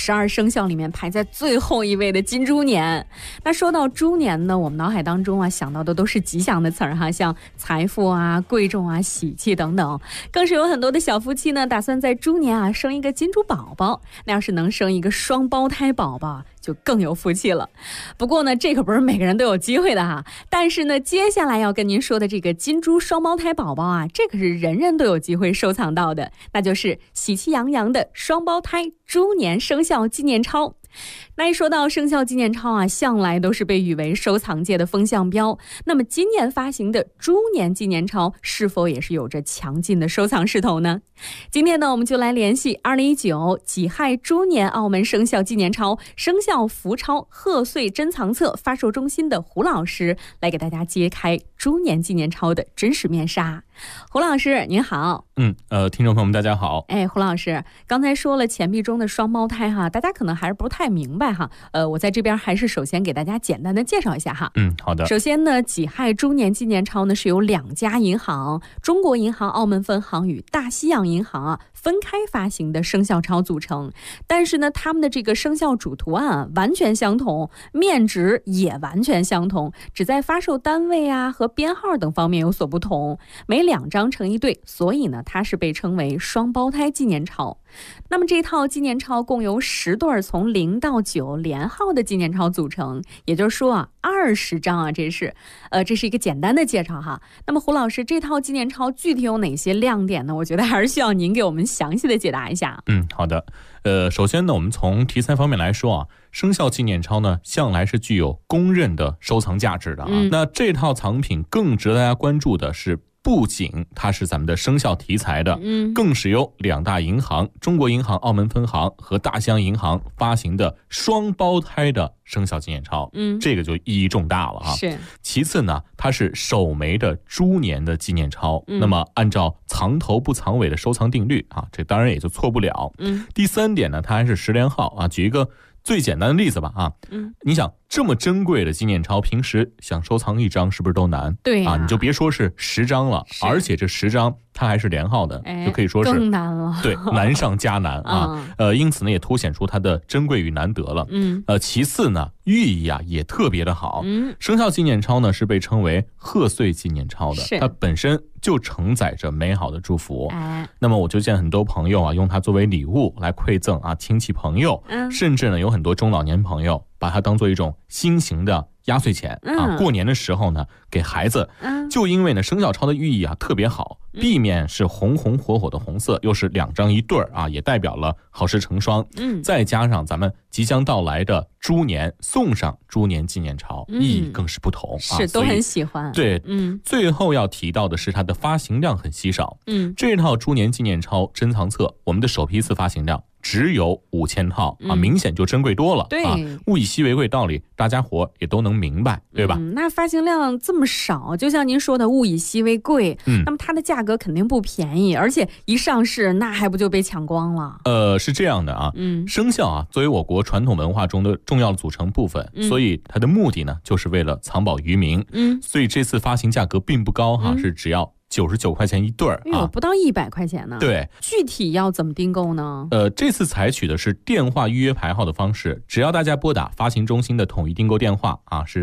12生肖里面排在最后一位的金猪年。那说到猪年呢，我们脑海当中啊想到的都是吉祥的词儿哈，像财富啊、贵重啊、喜气等等。更是有很多的小夫妻呢，打算在猪年啊生一个金猪宝宝。那要是能生一个双胞胎宝宝，就更有福气了。不过呢，这可不是每个人都有机会的哈。但是呢，接下来要跟您说的这个金猪双胞胎宝宝啊，这可是人人都有机会收藏到的，那就是喜气洋洋的双胞胎猪年生肖纪念钞。那一说到生肖纪念钞啊，向来都是被誉为收藏界的风向标。那么今年发行的猪年纪念钞是否也是有着强劲的收藏势头呢？今天呢，我们就来联系2019己亥猪年澳门生肖纪念钞生肖福钞贺岁珍藏册发售中心的胡老师，来给大家揭开猪年纪念钞的真实面纱。胡老师您好。 听众朋友们大家好。 胡老师刚才说了钱币中的双胞胎哈，大家可能还是不太明白哈。我在这边还是首先给大家简单的介绍一下哈。 好的。 首先呢，己亥猪年纪念钞呢是由2家银行，中国银行澳门分行与大西洋银行啊分开发行的生肖钞组成。但是呢，他们的这个生肖主图案完全相同，面值也完全相同，只在发售单位啊和编号等方面有所不同。每2张成一对，所以呢，它是被称为双胞胎纪念钞。那么这套纪念钞共由10对从0到9连号的纪念钞组成，也就是说啊，20张啊，这是一个简单的介绍哈。那么胡老师，这套纪念钞具体有哪些亮点呢？我觉得还是需要您给我们详细的解答一下。 好的。首先呢，我们从题材方面来说啊，生肖纪念钞呢向来是具有公认的收藏价值的啊。那这套藏品更值得大家关注的是，不仅它是咱们的生肖题材的，更是由2大银行，中国银行澳门分行和大西洋银行发行的双胞胎的生肖纪念钞，这个就意义重大了哈。 是。 其次呢，它是首枚的猪年的纪念钞，那么按照藏头不藏尾的收藏定律啊，这当然也就错不了。第3点呢，它还是10连号啊。举一个最简单的例子吧啊，你想这么珍贵的纪念钞，平时想收藏1张是不是都难？ 对啊，你就别说是10张了，而且这10张它还是连号的，就可以说是更难了。 对，难上加难啊。因此呢，也凸显出它的珍贵与难得了。其次呢，寓意啊也特别的好。生肖纪念钞呢是被称为贺岁纪念钞的，它本身就承载着美好的祝福。那么我就见很多朋友啊用它作为礼物来馈赠啊亲戚朋友，甚至呢有很多中老年朋友把它当做一种新型的压岁钱啊，过年的时候呢给孩子。就因为呢生肖钞的寓意啊特别好，避免是红红火火的红色，又是2张一对啊，也代表了好事成双。再加上咱们即将到来的猪年，送上猪年纪念钞，意义更是不同。 是都很喜欢。 对，最后要提到的是它的发行量很稀少。这套猪年纪念钞珍藏册，我们的首批次发行量只有5000套啊，明显就珍贵多了。 对， 物以稀为贵道理大家伙也都能明白，对吧？ 那发行量这么少，就像您说的物以稀为贵，那么它的价格肯定不便宜，而且一上市那还不就被抢光了？ 是这样的啊，生肖啊作为我国传统文化中的重要的组成部分，所以它的目的呢就是为了藏宝于民。所以这次发行价格并不高哈，是只要99块钱一对啊， 不到100块钱呢。 对， 具体要怎么订购呢？ 这次采取的是电话预约排号的方式，只要大家拨打发行中心的统一订购电话啊，是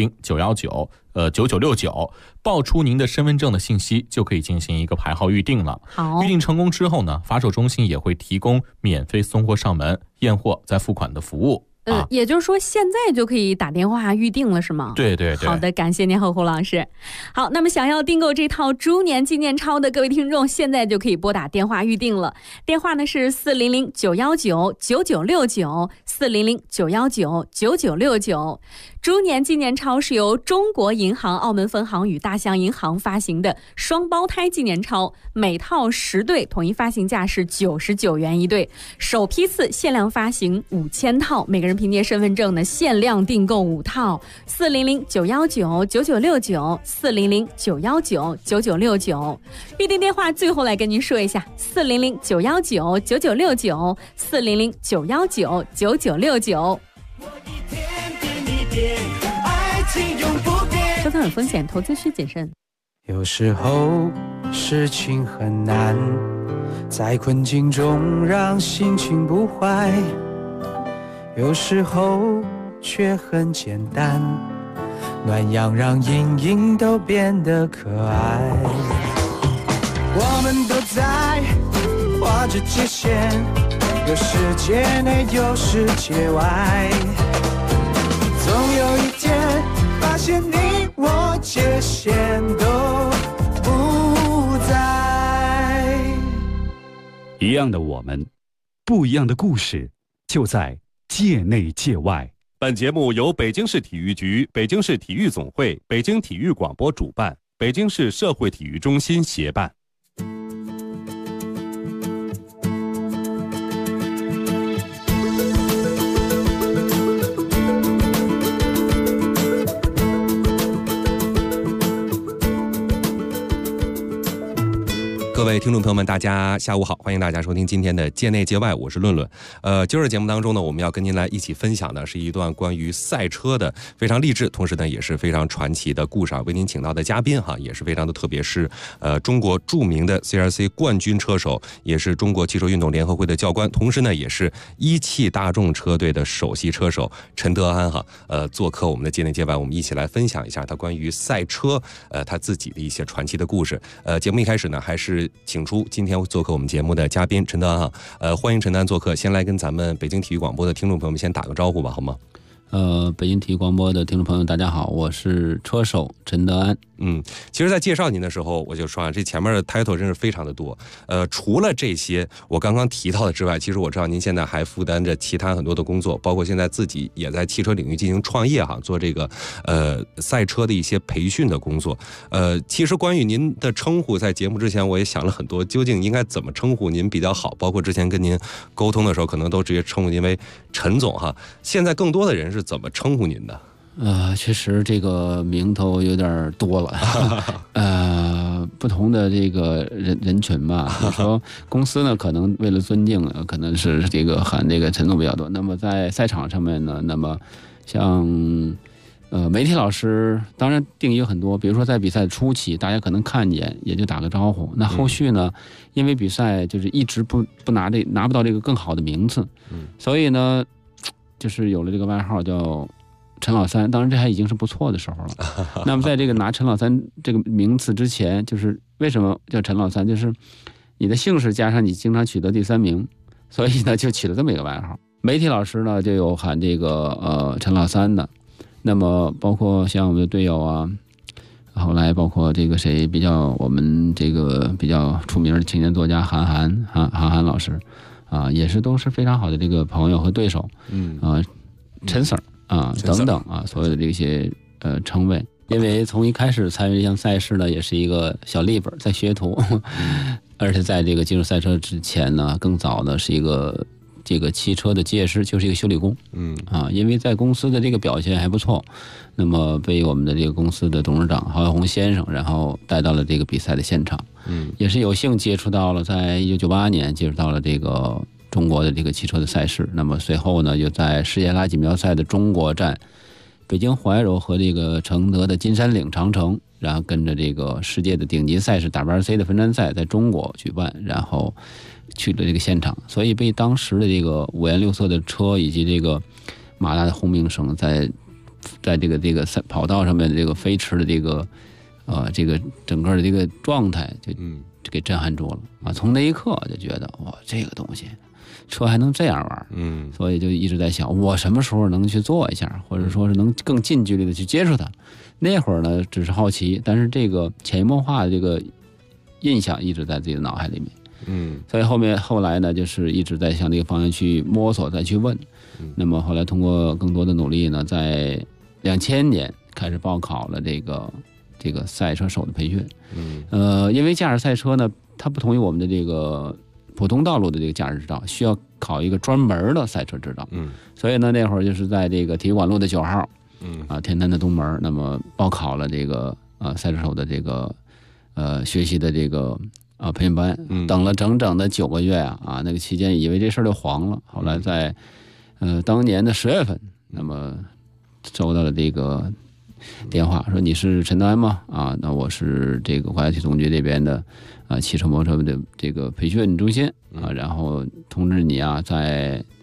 400-919-9969，报出您的身份证的信息，就可以进行一个排号预定了。 好， 预定成功之后呢，发售中心也会提供免费送货上门、验货再付款的服务。 也就是说现在就可以打电话预定了是吗？ 对对对。 好的，感谢您胡老师。好，那么想要订购这套猪年纪念钞的各位听众，现在就可以拨打电话预定了。电话呢是400-919-9969，400-919-9969。猪年纪念钞是由中国银行澳门分行与大西洋银行发行的双胞胎纪念钞，每套10对，统一发行价是99元一对，首批次限量发行5000套，每个人凭借身份证呢限量订购5套。400-919-9969，400-919-9969。预订电话最后来跟您说一下，400-919-9969，400-919-9969。收藏有风险，投资需谨慎。 有时候事情很难，在困境中让心情不坏， 有时候却很简单，暖阳让阴影都变得可爱。我们都在画着界限，有世界内有世界外，总有一天发现你我界限都不在。 一样的我们，不一样的故事，就在界内界外。 本节目由北京市体育局、北京市体育总会、北京体育广播主办，北京市社会体育中心协办。 各位听众朋友们，大家下午好，欢迎大家收听今天的界内界外，我是论论。今儿节目当中呢，我们要跟您来一起分享的是一段关于赛车的非常励志，同时呢也是非常传奇的故事啊。为您请到的嘉宾也是非常的特别，是中国著名的 CRC 冠军车手，也是中国汽车运动联合会的教官，同时呢也是一汽大众车队的首席车手陈德安做客我们的界内界外，我们一起来分享一下他关于赛车他自己的一些传奇的故事。节目一开始呢，还是请出今天做客我们节目的嘉宾陈德安欢迎陈德安做客。先来跟咱们北京体育广播的听众朋友们先打个招呼吧，好吗？ 北京体育广播的听众朋友大家好，我是车手陈德安。 其实在介绍您的时候我就说这前面的 title 真是非常的多。除了这些我刚刚提到的之外，其实我知道您现在还负担着其他很多的工作，包括现在自己也在汽车领域进行创业做这个赛车的一些培训的工作。其实关于您的称呼，在节目之前我也想了很多，究竟应该怎么称呼您比较好，包括之前跟您沟通的时候可能都直接称呼您为陈总现在更多的人是怎么称呼您的？ 确实这个名头有点多了。不同的这个人群吧，比如说公司呢，可能为了尊敬，可能是这个喊这个陈总比较多。那么在赛场上面呢，那么像媒体老师，当然定义有很多，比如说在比赛初期，大家可能看见也就打个招呼。那后续呢，因为比赛就是一直不拿不到这个更好的名次，所以呢，就是有了这个外号叫陈老三，当然这还已经是不错的时候了。那么在这个拿陈老三这个名次之前，就是为什么叫陈老三，就是你的姓氏加上你经常取得第3名，所以呢就取了这么一个外号。媒体老师呢就有喊这个陈老三的，那么包括像我们的队友后来包括这个谁我们这个比较出名的青年作家韩寒老师也是都是非常好的这个朋友和对手。陈 Sir等等所有的这些称谓。因为从一开始参与这项赛事呢，也是一个小立本在学徒，而且在这个进入赛车之前呢，更早呢是一个这个汽车的机械师，就是一个修理工。因为在公司的这个表现还不错，那么被我们的这个公司的董事长郝耀红先生，然后带到了这个比赛的现场。也是有幸接触到了，在1998年接触到了这个中国的这个汽车的赛事。那么随后呢，就在世界拉锦标赛的中国站，北京怀柔和这个承德的金山岭长城，然后跟着这个世界的顶级赛事 WRC 的分站赛在中国举办，然后去了这个现场，所以被当时的这个五颜六色的车以及这个马达的轰鸣声在这个跑道上面的这个飞驰的这个整个的这个状态就给震撼住了从那一刻就觉得哇，这个东西车还能这样玩，所以就一直在想我什么时候能去做一下，或者说是能更近距离的去接触它。那会儿呢只是好奇，但是这个潜移默化的这个印象一直在自己的脑海里面。所以后来呢，就是一直在向这个方向去摸索，再去问。那么后来通过更多的努力呢，在2000年开始报考了这个赛车手的培训。因为驾驶赛车呢，它不同于我们的这个普通道路的这个驾驶执照，需要考一个专门的赛车执照。所以呢，那会儿就是在这个体育馆路的9号，天坛的东门，那么报考了这个赛车手的这个学习的这个培训班，等了整整的9个月那个期间以为这事儿就黄了。后来在当年的10月份，那么收到了这个电话，说你是陈德安吗？那我是这个国家体育总局这边的汽车摩托车的这个培训中心然后通知你在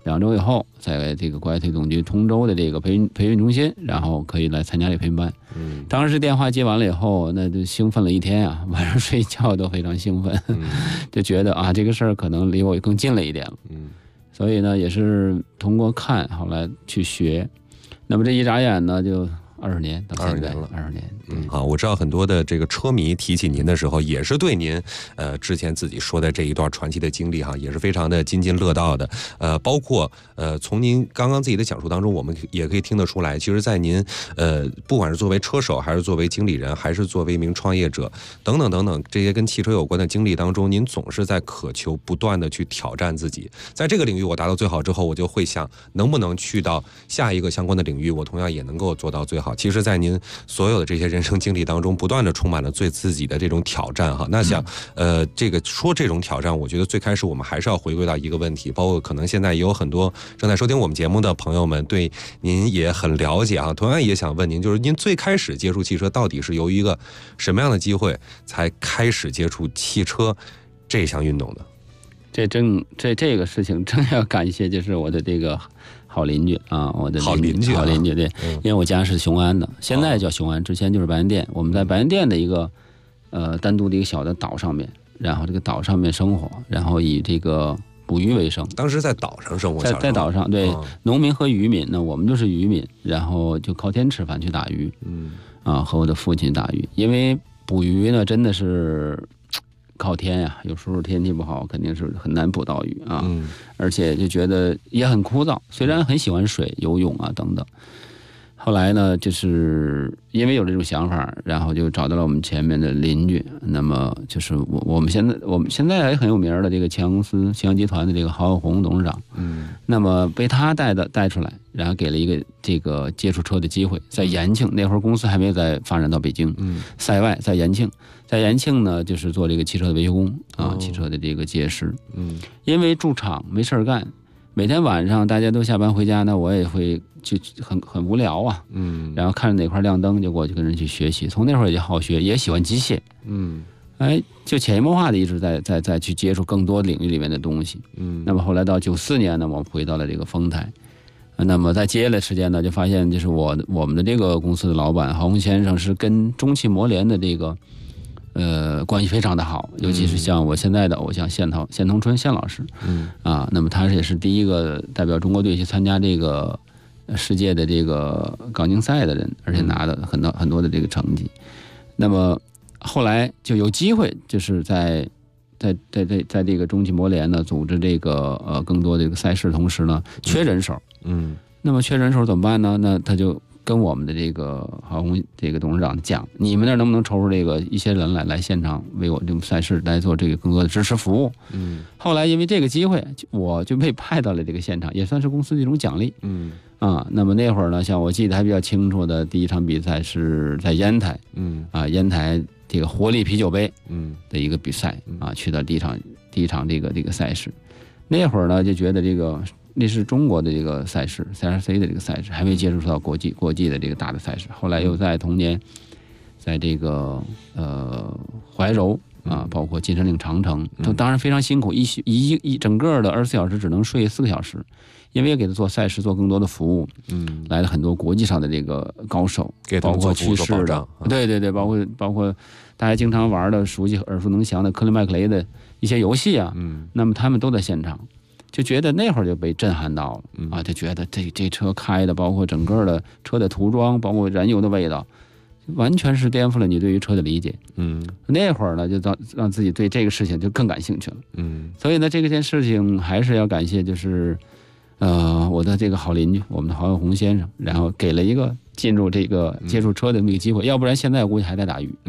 2周以后，在这个国家体育总局通州的这个培训中心，然后可以来参加这个培训班。当时电话接完了以后，那就兴奋了一天啊，晚上睡觉都非常兴奋，就觉得啊，这个事儿可能离我更近了一点了。所以呢，也是通过看，后来去学。那么这一眨眼呢，就20年到现在了，20年。 我知道很多的这个车迷提起您的时候，也是对您之前自己说的这一段传奇的经历也是非常的津津乐道的。包括从您刚刚自己的讲述当中，我们也可以听得出来，其实在您不管是作为车手，还是作为经理人，还是作为一名创业者等等等等这些跟汽车有关的经历当中，您总是在渴求不断的去挑战自己。在这个领域我达到最好之后，我就会想能不能去到下一个相关的领域，我同样也能够做到最好。其实在您所有的这些人生经历当中，不断的充满了对自己的这种挑战那想这个说这种挑战，我觉得最开始我们还是要回归到一个问题，包括可能现在也有很多正在收听我们节目的朋友们对您也很了解同样也想问您，就是您最开始接触汽车到底是由于一个什么样的机会才开始接触汽车这项运动的？ 这个事情真要感谢就是我的这个好邻居我的好邻居对，因为我家是雄安的，现在叫雄安，之前就是白洋淀。我们在白洋淀的一个单独的一个小的岛上面，然后这个岛上面生活，然后以这个捕鱼为生。 当时在岛上生活， 在岛上，对，农民和渔民，那我们就是渔民，然后就靠天吃饭去打鱼，和我的父亲打鱼。因为捕鱼呢，真的是靠天呀，有时候天气不好，肯定是很难捕到鱼而且就觉得也很枯燥。虽然很喜欢水，游泳等等。后来呢，就是因为有这种想法，然后就找到了我们前面的邻居。那么就是我们现在也很有名的这个前公司庆阳集团的这个郝永红董事长。那么被他带出来，然后给了一个这个接触车的机会，在延庆那会儿公司还没有再发展到北京，塞外在延庆呢，就是做这个汽车的维修工汽车的这个结识。因为驻厂没事干，每天晚上大家都下班回家呢，我也会就很无聊然后看着哪块亮灯就过去跟人去学习。从那会儿也就好学，也喜欢机械，就潜移默化的一直在去接触更多领域里面的东西。那么后来到94年呢，我们回到了这个丰台。那么在接下来时间呢，就发现就是我们的这个公司的老板郝红先生是跟中汽摩联的这个关系非常的好，尤其是像我现在的偶像宪同春宪老师，那么他也是第一个代表中国队去参加这个世界的这个港竞赛的人，而且拿了很多的这个成绩。那么后来就有机会，就是在这个中汽摩联呢组织这个更多的这个赛事，同时呢缺人手，那么缺人手怎么办呢？那他就跟我们的这个郝红这个董事长讲，你们那能不能抽出这个一些人来现场为我这种赛事来做这个更多的支持服务？后来因为这个机会，我就被派到了这个现场，也算是公司的一种奖励。那么那会儿呢，像我记得还比较清楚的第一场比赛是在烟台，烟台这个活力啤酒杯的一个比赛去到第一场这个赛事。那会儿呢就觉得那是中国的这个赛事 CRC 的这个赛事，还没接触到国际的这个大的赛事。后来又在同年在这个怀柔包括金山岭长城都当然非常辛苦，一整个的24小时只能睡4个小时，因为给他做赛事做更多的服务。来了很多国际上的这个高手，包括去世的，对，包括大家经常玩的熟悉耳熟能详的科林麦克雷的一些游戏那么他们都在现场，就觉得那会儿就被震撼到了就觉得这车开的，包括整个的车的涂装，包括燃油的味道，完全是颠覆了你对于车的理解。那会儿呢就让自己对这个事情就更感兴趣了。所以呢这件事情还是要感谢就是我的这个好邻居，我们的郝永红先生，然后给了一个进入这个接触车的那个机会，要不然现在我估计还在打鱼。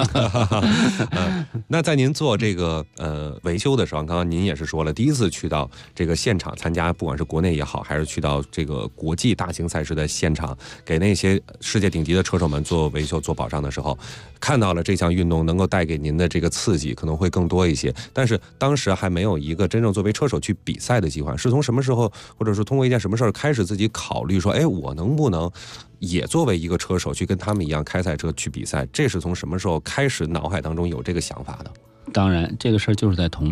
那在您做这个维修的时候，刚刚您也是说了，第一次去到这个现场参加，不管是国内也好，还是去到这个国际大型赛事的现场，给那些世界顶级的车手们做维修做保障的时候，看到了这项运动能够带给您的这个刺激可能会更多一些。但是当时还没有一个真正作为车手去比赛的计划，是从什么时候，或者是通过一件什么事儿开始自己考虑说，我能不能也作为一个车手去跟他们一样开赛车去比赛？这是从什么时候开始脑海当中有这个想法的？ 当然这个事儿就是在童年。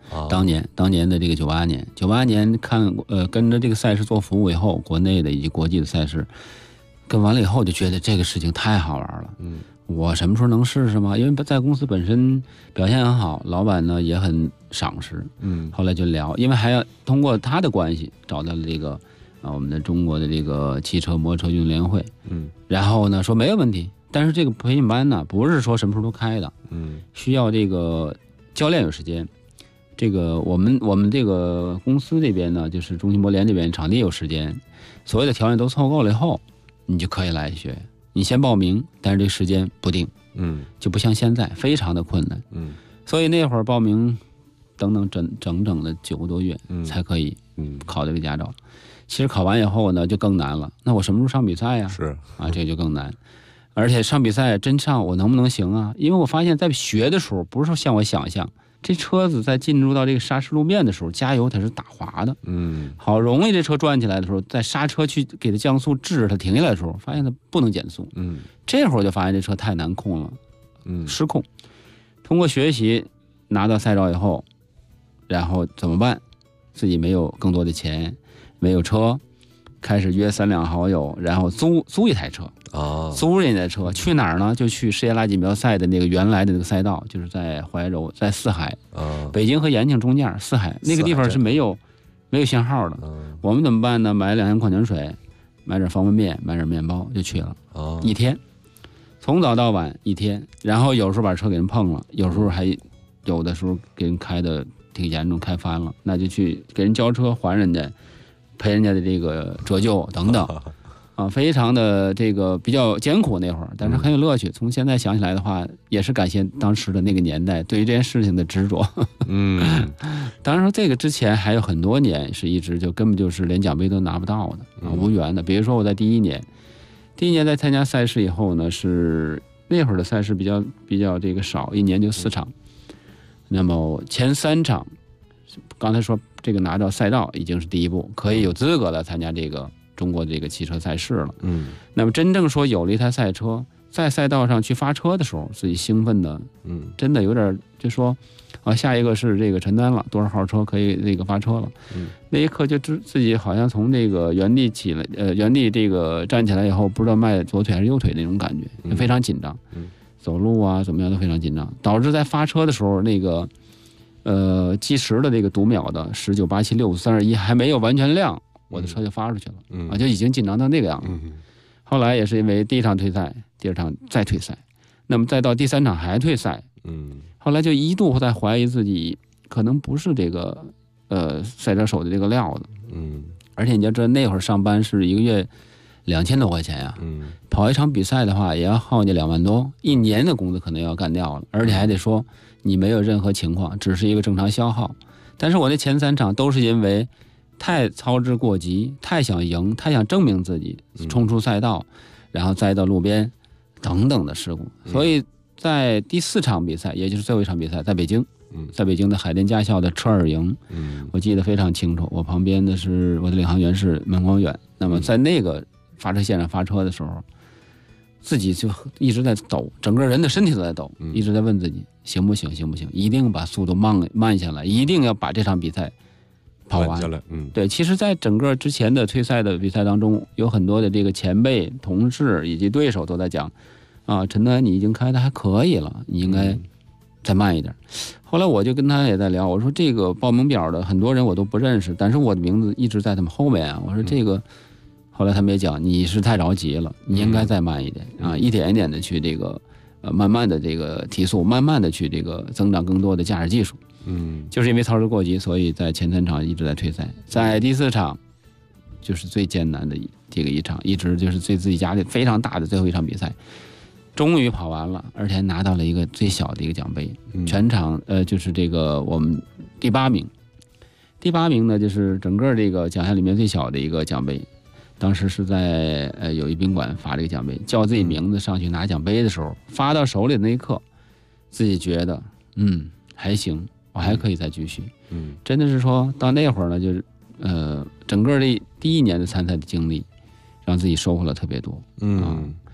当年的这个98年跟着这个赛事做服务以后，国内的以及国际的赛事跟完了以后，就觉得这个事情太好玩了。我什么时候能试试吗？因为在公司本身表现很好，老板呢也很赏识。后来就聊，因为还要通过他的关系找到了这个我们的中国的这个汽车摩托车运动联合会。然后呢说没有问题，但是这个培训班呢不是说什么时候都开的。需要这个教练有时间。这个我们这个公司这边呢，就是中信博联这边场地有时间，所有的条件都凑够了以后，你就可以来学。你先报名，但是这个时间不定，就不像现在非常的困难，所以那会儿报名，整整的9个多月才可以考这个驾照。其实考完以后呢，就更难了。那我什么时候上比赛呀？ 是啊，这就更难。而且上比赛真上，我能不能行啊？因为我发现，在学的时候，不是说像我想象，这车子在进入到这个砂石路面的时候，加油它是打滑的。好容易这车转起来的时候，在刹车去给它降速制止它停下来的时候，发现它不能减速。这会儿就发现这车太难控了，失控。通过学习拿到赛照以后，然后怎么办？自己没有更多的钱，没有车，开始约3两好友，然后租一台车。租人家的车去哪儿呢？就去世界拉锦标赛的那个原来的那个赛道，就是在怀柔，在四海，北京和延庆中间，四海那个地方是没有信号的。我们怎么办呢？买2箱矿泉水，买点方便面，买点面包就去了。一天，从早到晚一天，然后有时候把车给人碰了，有时候有的时候给人开的挺严重，开翻了，那就去给人交车还人家，赔人家的这个折旧等等。非常的这个比较艰苦那会儿，但是很有乐趣。从现在想起来的话，也是感谢当时的那个年代对于这件事情的执着。当然说这个之前还有很多年是一直就根本就是连奖杯都拿不到的，无缘的。比如说我在第一年在参加赛事以后呢，是那会儿的赛事比较这个少，一年就4场。那么前3场，刚才说这个拿到赛道已经是第一步，可以有资格来参加这个中国这个汽车赛事了。那么真正说有了一台赛车，在赛道上去发车的时候，自己兴奋的，真的有点就说，下一个是这个陈丹了，多少号车可以这个发车了。那一刻就自己好像从这个原地起来，原地这个站起来以后，不知道迈左腿还是右腿那种感觉，非常紧张。走路啊怎么样都非常紧张，导致在发车的时候那个计时的这个读秒的19、87、65、32、1还没有完全亮。我的车就发出去了，就已经紧张到那个样子。后来也是因为第一场退赛，第2场再退赛，那么再到第3场还退赛。后来就一度在怀疑自己可能不是这个赛车手的这个料子。而且你要知道那会儿上班是1个月2000多块钱呀，跑一场比赛的话也要耗你2万多，1年的工资可能要干掉了，而且还得说你没有任何情况，只是一个正常消耗。但是我那前3场都是因为太操之过急，太想赢，太想证明自己，冲出赛道，然后栽到路边等等的事故。所以在第4场比赛，也就是最后一场比赛，在北京，在北京的海淀驾校的车尔营，我记得非常清楚。我旁边的是我的领航员是门光远。那么在那个发车线上发车的时候，自己就一直在抖，整个人的身体都在抖，一直在问自己行不行，一定把速度慢下来，一定要把这场比赛跑完。对，其实在整个之前的退赛的比赛当中，有很多的这个前辈同事以及对手都在讲陈丹你已经开的还可以了，你应该再慢一点。后来我就跟他也在聊，我说这个报名表的很多人我都不认识，但是我的名字一直在他们后面我说这个后来他们也讲你是太着急了，你应该再慢一点一点一点的去这个慢慢的这个提速，慢慢的去这个增长更多的驾驶技术。就是因为操之过急，所以在前3场一直在退赛，在第4场就是最艰难的这个一场，一直就是对自己压力非常大的最后一场比赛，终于跑完了，而且还拿到了一个最小的一个奖杯。全场就是这个我们第8名，第8名呢就是整个这个奖项里面最小的一个奖杯。当时是在有一宾馆发这个奖杯，叫自己名字上去拿奖杯的时候，发到手里的那一刻，自己觉得还行，我还可以再继续。真的是说到那会儿呢，就是整个第1年的参赛的经历，让自己收获了特别多。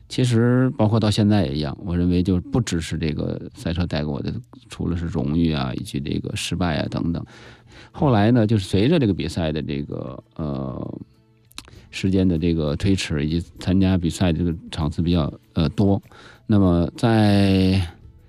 其实包括到现在也一样，我认为就不只是这个赛车带给我的，除了是荣誉啊，以及这个失败啊等等。后来呢，就是随着这个比赛的这个时间的这个推迟，以及参加比赛这个场次比较多，那么在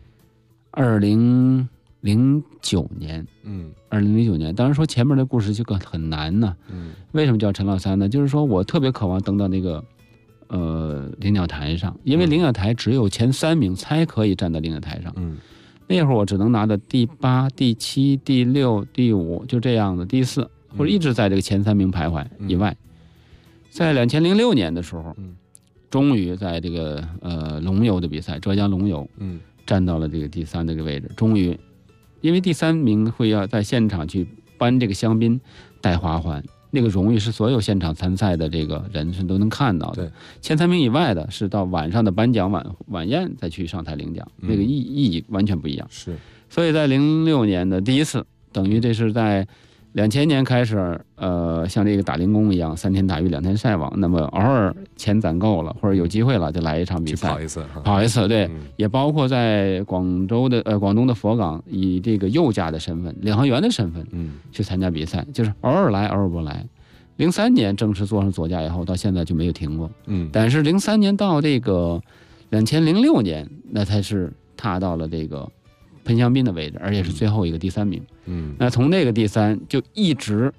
2009年，2009年，当然说前面的故事就很难呢。为什么叫陈老三呢？就是说我特别渴望登到那个领奖台上，因为领奖台只有前3名才可以站到领奖台上。那会儿我只能拿到第8、第7、第6、第5，就这样的，第4，或者一直在这个前3名徘徊以外。在2006年的时候，终于在这个龙游的比赛，浙江龙游，站到了这个第3这个位置。终于，因为第3名会要在现场去颁这个香槟、戴花环，那个荣誉是所有现场参赛的这个人是都能看到的。前3名以外的是到晚上的颁奖晚宴再去上台领奖，那个意义完全不一样。 是， 所以在06年的第1次，等于这是在2000年开始，像这个打零工一样，3天打鱼2天晒网。那么偶尔钱攒够了，或者有机会了，就来一场比赛，跑一次，对，也包括在广东的佛冈，以这个右驾的身份，领航员的身份，去参加比赛，就是偶尔来，偶尔不来。03年正式坐上左驾以后，到现在就没有停过。但是03年到这个2006年，那才是踏到了这个喷香槟的位置，而且是最后一个第3名。那从那个第3就一直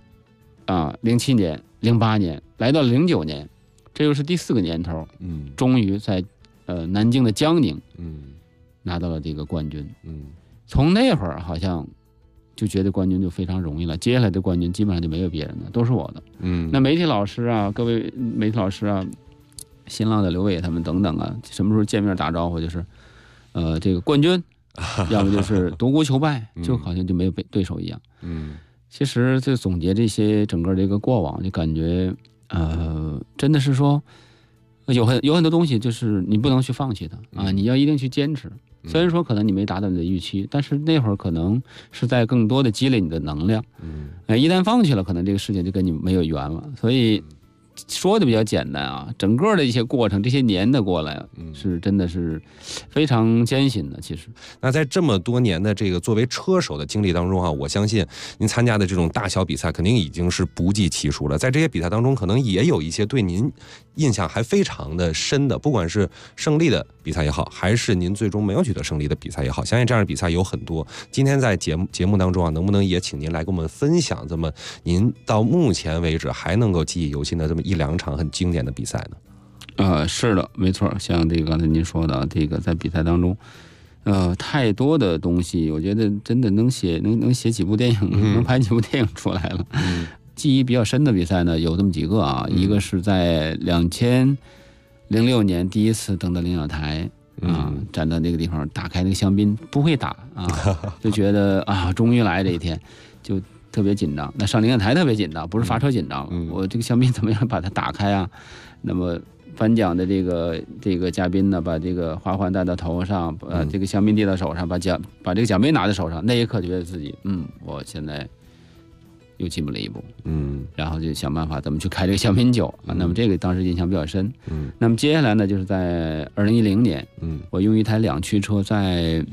07年、08年来到09年，这又是第4个年头。终于在南京的江宁，拿到了这个冠军。从那会儿好像就觉得冠军就非常容易了，接下来的冠军基本上就没有别人的，都是我的。那媒体老师啊，各位媒体老师啊，新浪的刘伟他们等等啊，什么时候见面打招呼就是这个冠军。要么就是独孤求败，就好像就没有对手一样。其实就总结这些整个这个过往，就感觉真的是说有很多东西就是你不能去放弃它啊，你要一定去坚持。虽然说可能你没达到你的预期，但是那会儿可能是在更多的积累你的能量。一旦放弃了，可能这个事情就跟你没有缘了。所以说的比较简单啊，整个的一些过程，这些年的过来，是真的是非常艰辛的。其实， 那在这么多年的这个作为车手的经历当中啊，我相信您参加的这种大小比赛肯定已经是不计其数了。在这些比赛当中，可能也有一些对您印象还非常的深的，不管是胜利的比赛也好，还是您最终没有取得胜利的比赛也好，相信这样的比赛有很多。今天在节目当中啊，能不能也请您来跟我们分享这么您到目前为止还能够记忆犹新的这么1-2场很经典的比赛呢？是的，没错。像这个刚才您说的，这个在比赛当中，太多的东西，我觉得真的能写几部电影，能拍几部电影出来了。记忆比较深的比赛呢，有这么几个啊，一个是在2006年第1次登到领奖台站到那个地方，打开那个香槟，不会打啊，就觉得终于来这一天，就特别紧张。那上领奖台特别紧张，不是发车紧张，我这个香槟怎么样把它打开啊？那么颁奖的这个嘉宾呢，把这个花环戴到头上，把这个香槟递到手上，把这个奖杯拿在手上，那一刻就觉得自己我现在又进步了一步，然后就想办法怎么去开这个香槟酒啊。那么这个当时印象比较深。那么接下来呢，就是在2010年，我用一台2驱车在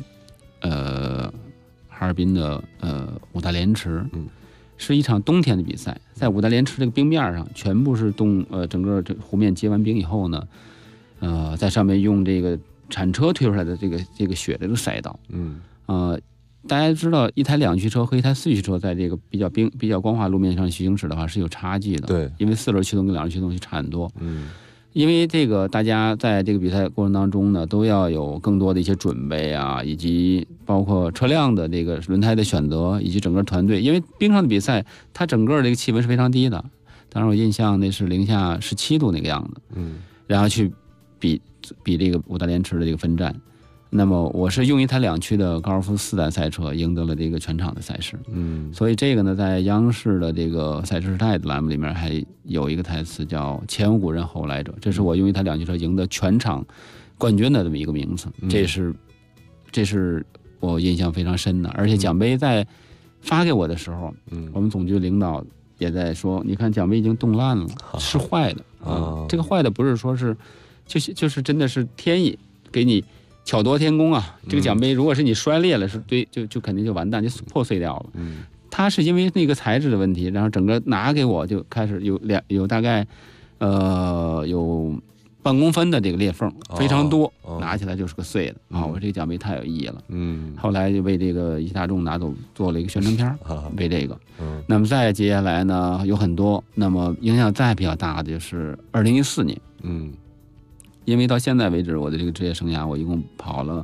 哈尔滨的五大连池，是一场冬天的比赛，在五大连池这个冰面上，全部是整个这湖面结完冰以后呢，在上面用这个铲车推出来的这个雪的这个赛道，大家知道一台2驱车和一台4驱车在这个比较光滑路面上行驶的话是有差距的， 对， 因为4轮驱动跟2轮驱动就差很多，因为这个大家在这个比赛过程当中呢，都要有更多的一些准备啊，以及包括车辆的这个轮胎的选择，以及整个团队，因为冰上的比赛，它整个这个气温是非常低的，当然我印象那是零下17度那个样子，然后去比这个五大连池的这个分站。那么我是用一台2驱的高尔夫4代赛车赢得了这个全场的赛事，所以这个呢，在央视的这个赛车时代的栏目里面还有一个台词叫前无古人后无来者，这是我用一台2驱车赢得全场冠军的这么一个名字，这是我印象非常深的。而且奖杯在发给我的时候，我们总局领导也在说，你看奖杯已经冻烂了，是坏的啊，这个坏的不是说是就是真的是天意给你巧夺天工啊！这个奖杯如果是你摔裂了，是对就肯定就完蛋，就破碎掉了。它是因为那个材质的问题，然后整个拿给我就开始有大概有半公分的这个裂缝，非常多，拿起来就是个碎的啊！我这个奖杯太有意义了。后来就为这个一汽大众拿走做了一个宣传片，为这个。那么再接下来呢有很多，那么影响再比较大的就是2014年。因为到现在为止，我的这个职业生涯，我一共跑了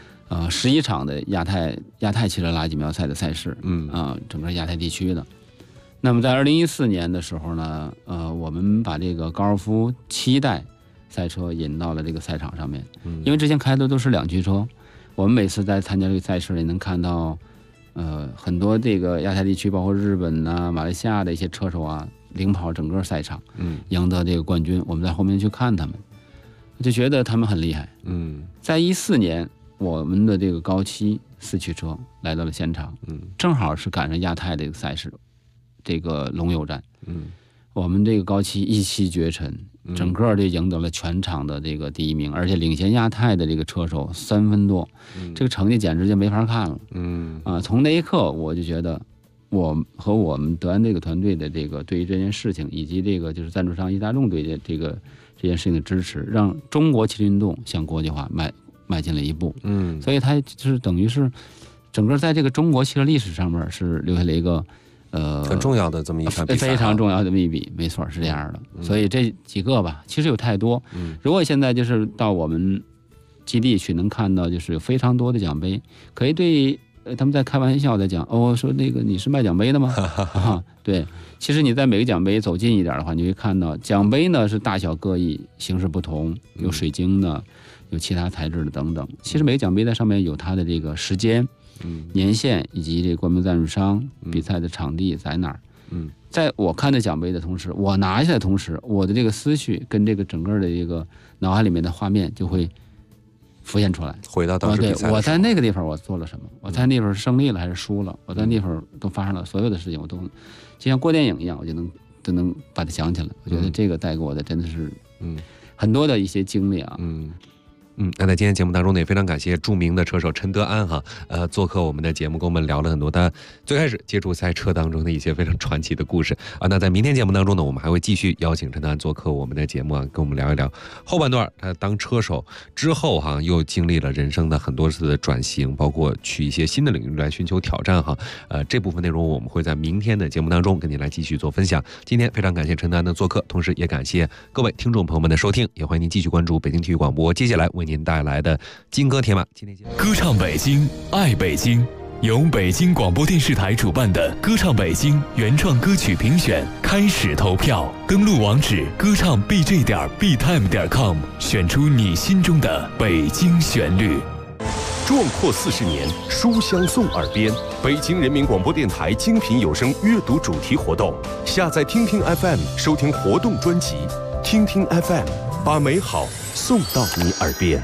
11场的亚太汽车拉力锦标赛的赛事，整个亚太地区的。那么在2014年的时候呢，我们把这个高尔夫7代赛车引到了这个赛场上面，因为之前开的都是2驱车，我们每次在参加这个赛事里能看到，很多这个亚太地区，包括日本啊、马来西亚的一些车手啊，领跑整个赛场，赢得这个冠军。我们在后面去看他们，就觉得他们很厉害。在14年，我们的这个高7 4驱车来到了现场，正好是赶上亚太这个赛事，这个龙友站，我们这个高7一骑绝尘，整个就赢得了全场的这个第1名，而且领先亚太的这个车手3分多，这个成绩简直就没法看了。从那一刻我就觉得，我和我们德安这个团队的这个对于这件事情，以及这个就是赞助商一大众对这件事情的支持，让中国汽车运动向国际化迈进了一步。所以它就是等于是整个在这个中国汽车历史上面是留下了一个很重要的这么一场比赛， 非常重要的一笔，没错，是这样的。所以这几个吧，其实有太多。如果现在就是到我们基地去，能看到就是有非常多的奖杯，可以对他们在开玩笑在讲，说那个你是卖奖杯的吗？对，其实你在每个奖杯走近一点的话，你会看到奖杯呢是大小各异，形式不同，有水晶的，有其他材质的等等。其实每个奖杯在上面有它的这个时间、年限以及这个冠名赞助商、比赛的场地在哪儿。在我看着奖杯的同时，我拿下来的同时，我的这个思绪跟这个整个的一个脑海里面的画面就会浮现出来， 回到当时比赛我在那个地方我做了什么，我在那地方胜利了还是输了，我在那地方都发生了所有的事情，我都就像过电影一样，我就能把它想起来。我觉得这个带给我的真的是很多的一些经历啊。 那在今天节目当中呢，也非常感谢著名的车手陈德安做客我们的节目，跟我们聊了很多他最开始接触赛车当中的一些非常传奇的故事啊。那在明天节目当中呢，我们还会继续邀请陈德安做客我们的节目跟我们聊一聊后半段他当车手之后又经历了人生的很多次的转型，包括去一些新的领域来寻求挑战这部分内容我们会在明天的节目当中跟您来继续做分享。今天非常感谢陈德安的做客，同时也感谢各位听众朋友们的收听，也欢迎您继续关注北京体育广播接下来为您带来的金歌铁马。今天歌唱北京，爱北京，由北京广播电视台主办的歌唱北京原创歌曲评选开始投票，登录网址歌唱 bj.btime.com， 选出你心中的北京旋律。 壮阔40年，书香送耳边。北京人民广播电台精品有声阅读主题活动，下载听听 FM 收听活动专辑，听听 FM， 把美好送到你耳边。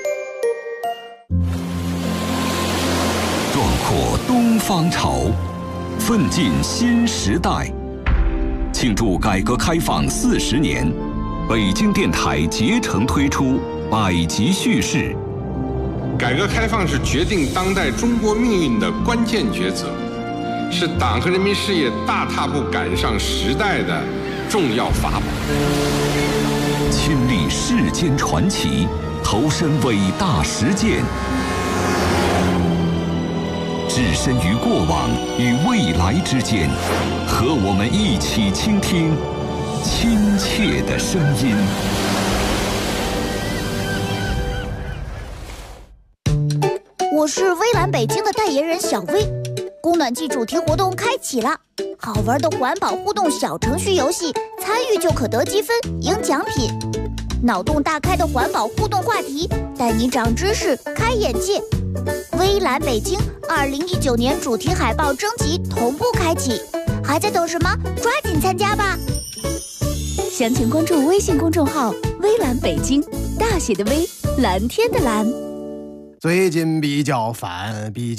壮阔东方潮，奋进新时代。庆祝改革开放40年，北京电台竭诚推出百集叙事。 改革开放是决定当代中国命运的关键抉择，是党和人民事业大踏步赶上时代的重要法宝。 亲历世间传奇，投身伟大实践，置身于过往与未来之间，和我们一起倾听亲切的声音。 我是微蓝北京的代言人小薇，供暖季主题活动开启了，好玩的环保互动小程序游戏，参与就可得积分赢奖品，脑洞大开的环保互动话题，带你长知识开眼界。微蓝北京2019年主题海报征集同步开启，还在等什么？抓紧参加吧！详情关注微信公众号微蓝北京，大写的微，蓝天的蓝。 最近比较烦，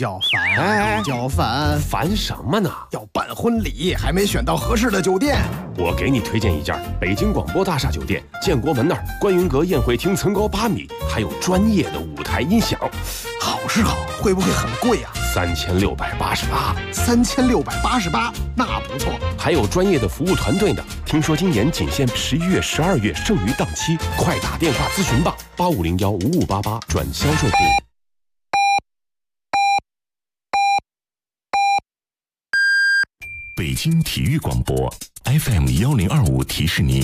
烦什么呢？ 要办婚礼，还没选到合适的酒店。 我给你推荐一家北京广播大厦酒店，建国门那儿观云阁宴会厅层高8米，还有专业的舞台音响。 好是好，会不会很贵啊 ？3688。 3688，那不错。 还有专业的服务团队呢。听说今年仅限11月、12月剩余档期，快打电话咨询吧，85015588转销售部。 北京体育广播 FM1025提示您。